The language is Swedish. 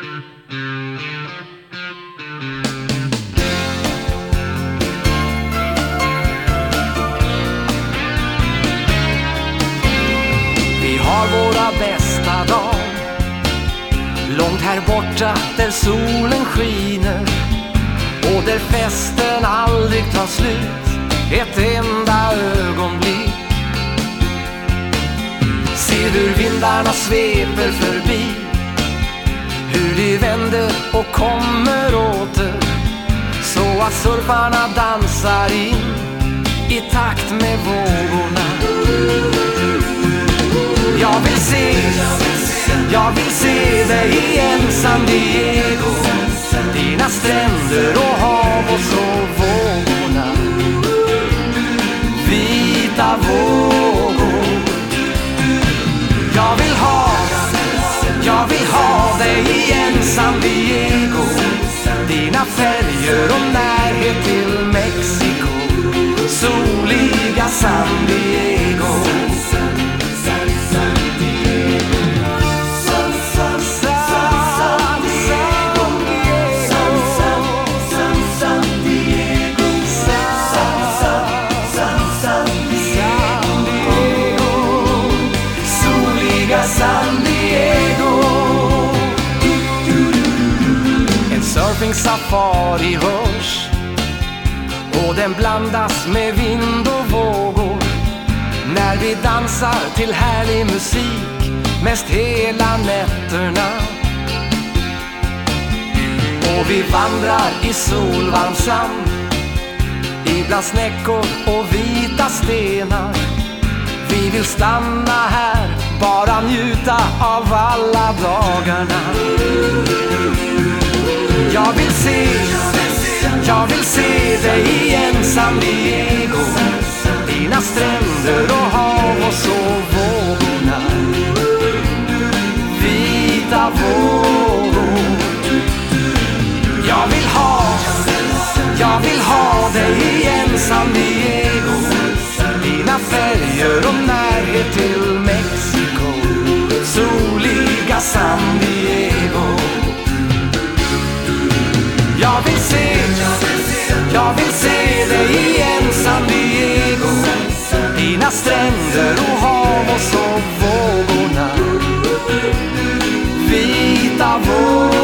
Vi har våra bästa dagar långt här borta där solen skiner och där festen aldrig tar slut ett enda ögonblick. Se hur vindarna sveper förbi, hur de vänder och kommer åter, så att surfarna dansar in i takt med vågorna. Jag vill se dig ensam, Diego, dina stränder och hav och så vågorna, vita vågor. Jag vill ha dig ensam, Diego, dina färger och närhet till Mexiko, soliga San Diego. San Diego. En surfing safari hörs och den blandas med vind och vågor när vi dansar till härlig musik mest hela nätterna. Och vi vandrar i solvarm sand ibland snäckor och vita stenar. Vi vill stanna här, bara njuta av alla dagarna. Jag vill se dig ensam, Diego, dina stränder och hav och så vågorna, vita vågor. Jag vill ha dig ensam, Diego, dina färger och närhet till Mexiko, soliga San Diego. Jag vill se dig ensam, Diego, dina stränder och hav och så vågorna, vita vågor.